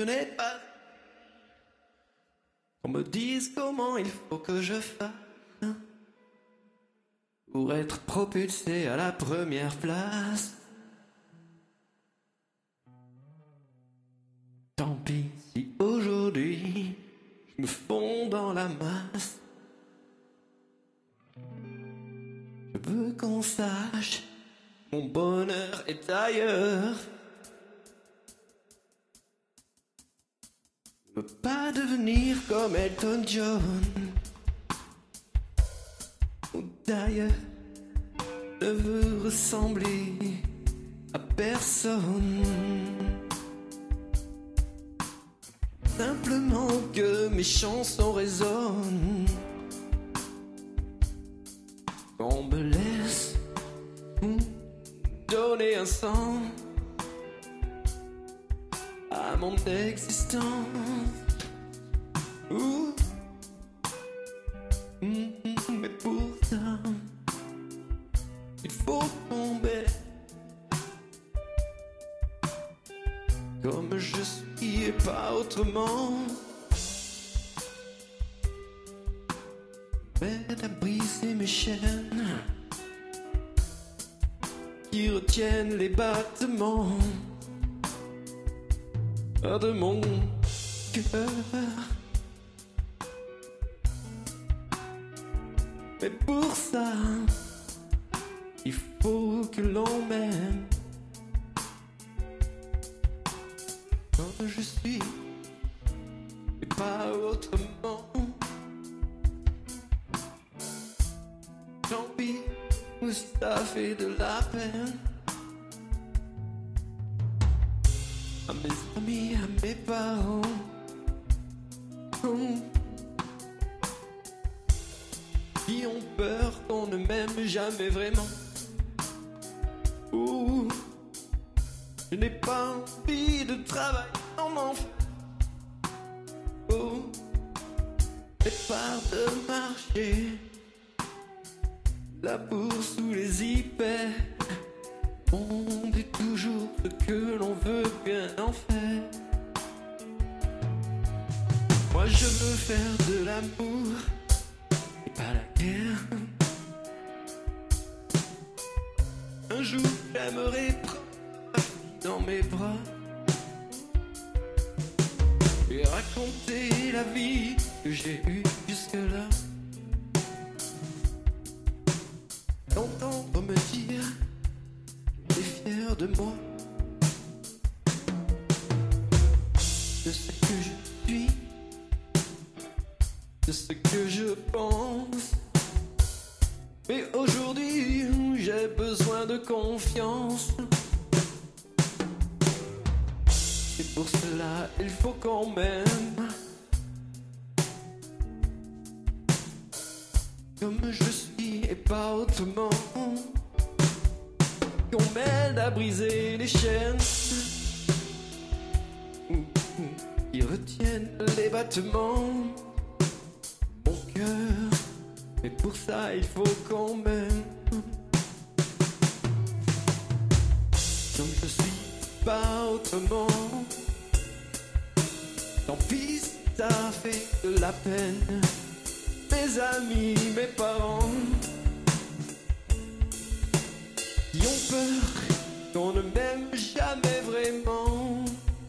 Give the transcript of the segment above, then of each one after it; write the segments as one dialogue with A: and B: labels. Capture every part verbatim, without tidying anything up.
A: n'ai pas qu'on me dise comment il faut que je fasse pour être propulsé à la première place. Tant pis si aujourd'hui je me fonds dans la masse. Je veux qu'on sache, mon bonheur est ailleurs. Je veux pas devenir comme Elton John ou d'ailleurs. Je veux ressembler à personne. Simplement que mes chansons résonnent. Qu'on me laisse donner un sens à mon existence. Ouh. Mais pour ça, il faut tomber comme je suis et pas autrement. M'aide à briser mes chaînes qui retiennent les battements de mon cœur. Mais pour ça, il faut que l'on m'aime comme je suis et pas autrement. Tant pis, ça fait de la peine à mes amis, à mes parents, oh, qui ont peur qu'on ne m'aime jamais vraiment. Oh, je n'ai pas envie de travailler en enfer. Oh, c'est part de marcher la bourse sous les hyper. On dit toujours ce que l'on veut bien en faire. Moi je veux faire de l'amour et pas la guerre. Un jour j'aimerais prendre ma fille dans mes bras et raconter la vie que j'ai eue jusque-là. D'entendre me dire t'es fier de moi, de ce que je suis, de ce que je pense. Mais aujourd'hui j'ai besoin de confiance. Et pour cela il faut qu'on m'aime comme je suis et pas autrement. Qu'on m'aide à briser les chaînes qui retiennent les battements de mon cœur. Mais pour ça il faut qu'on m'aime comme je suis, pas autrement. Tant pis, ça fait de la peine. Mes amis, mes parents qui ont peur qu'on ne m'aime jamais vraiment.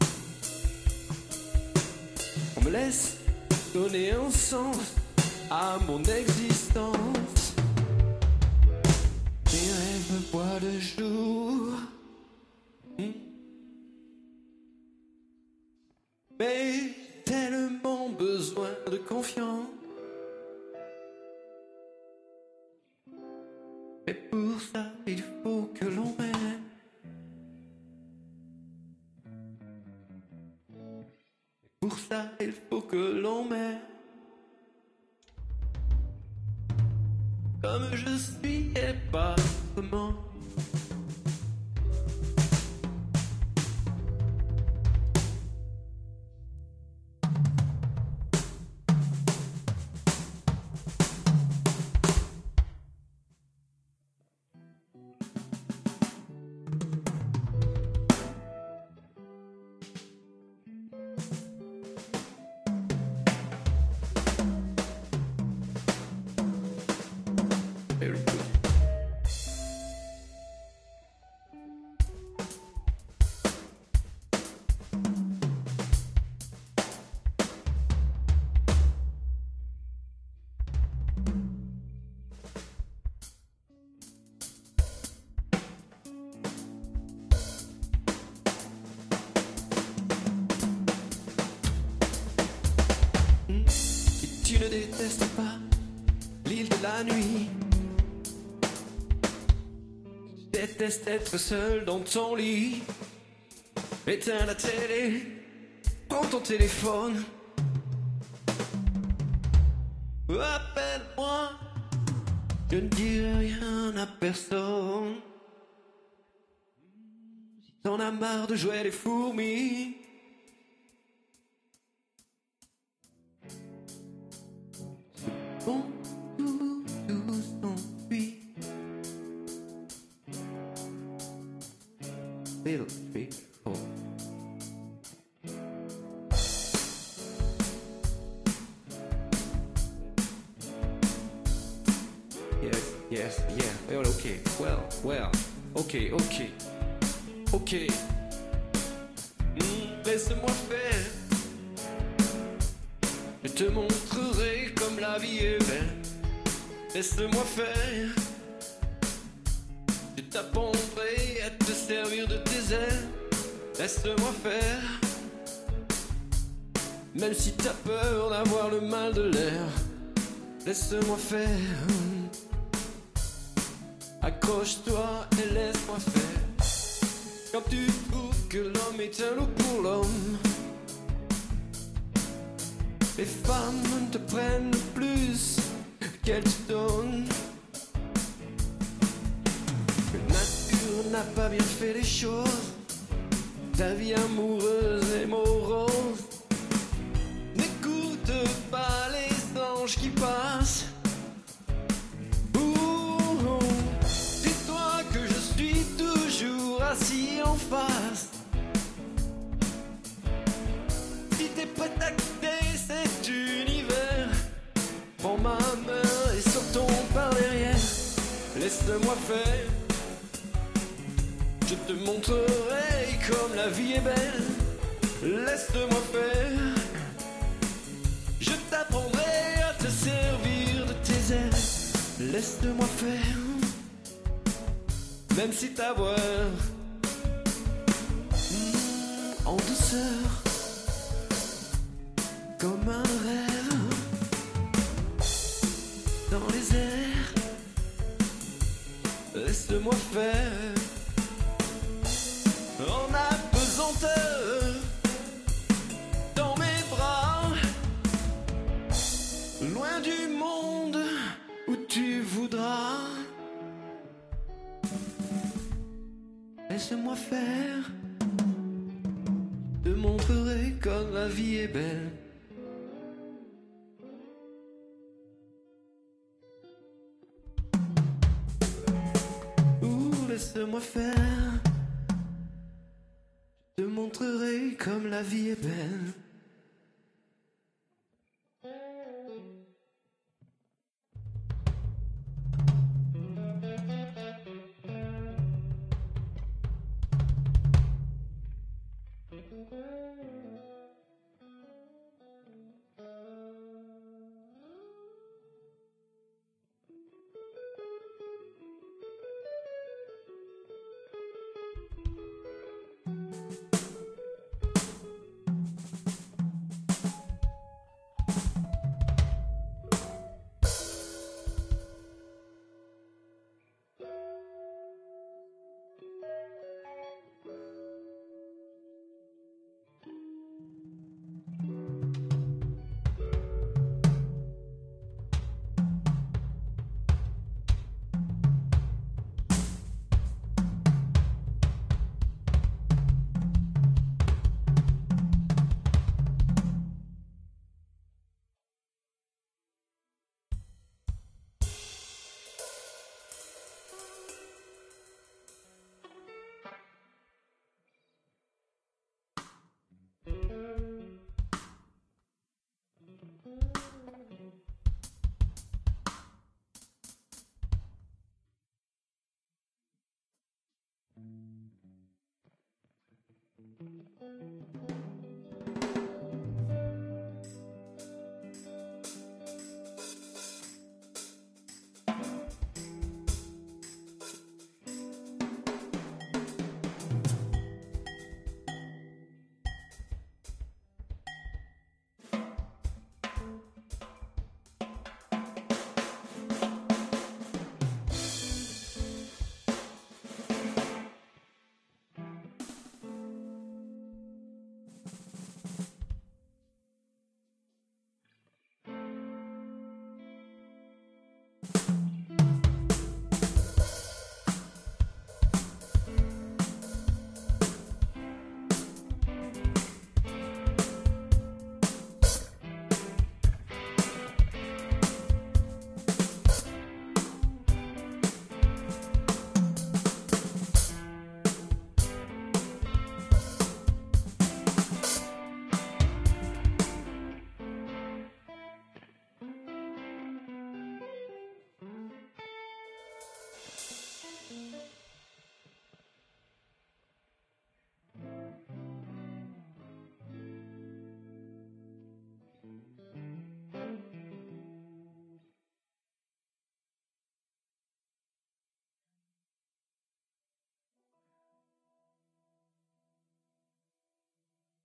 A: On me laisse donner un sens à mon existence. Mes rêves voient le jour, mais j'ai tellement besoin de confiance. Mais pour ça, il faut que l'on m'aime. Pour ça, il faut que l'on m'aime comme je suis et pas autrement. tu ne détestes pas l'île de la nuit. Tu détestes être seul dans ton lit. Éteins la télé, prends ton téléphone. Appelle-moi, je ne dirai rien à personne. Si t'en as marre de jouer les fourmis, bon, tout, tout s'enfuit. Little tree, oh. Yes, yes, yeah, well, okay, well, well, okay, okay, okay. Mm, laisse-moi faire. Je te montrerai comme la vie est belle. Laisse-moi faire. Je t'apprendrai à te servir de tes ailes. Laisse-moi faire. Même si t'as peur d'avoir le mal de l'air, laisse-moi faire. Accroche-toi et laisse-moi faire. Quand tu trouves que l'homme est un loup pour l'homme, les femmes te prennent plus qu'elles te donnent. La nature n'a pas bien fait les choses. Ta vie amoureuse est morose. N'écoute pas les anges qui passent. Ouh, dis-toi que je suis toujours assis en face. Si t'es prêt à quitter cet univers, prends ma main et sortons par derrière. Laisse-moi faire. Je te montrerai comme la vie est belle. Laisse-moi faire. Je t'apprendrai à te servir de tes ailes. Laisse-moi faire. Même si ta voix mmh, en douceur, comme un rêve dans les airs. Laisse-moi faire. En apesanteur dans mes bras, loin du monde où tu voudras. Laisse-moi faire. Je te montrerai comme la vie est belle. Ouh, laisse-moi faire. Je te montrerai comme la vie est belle.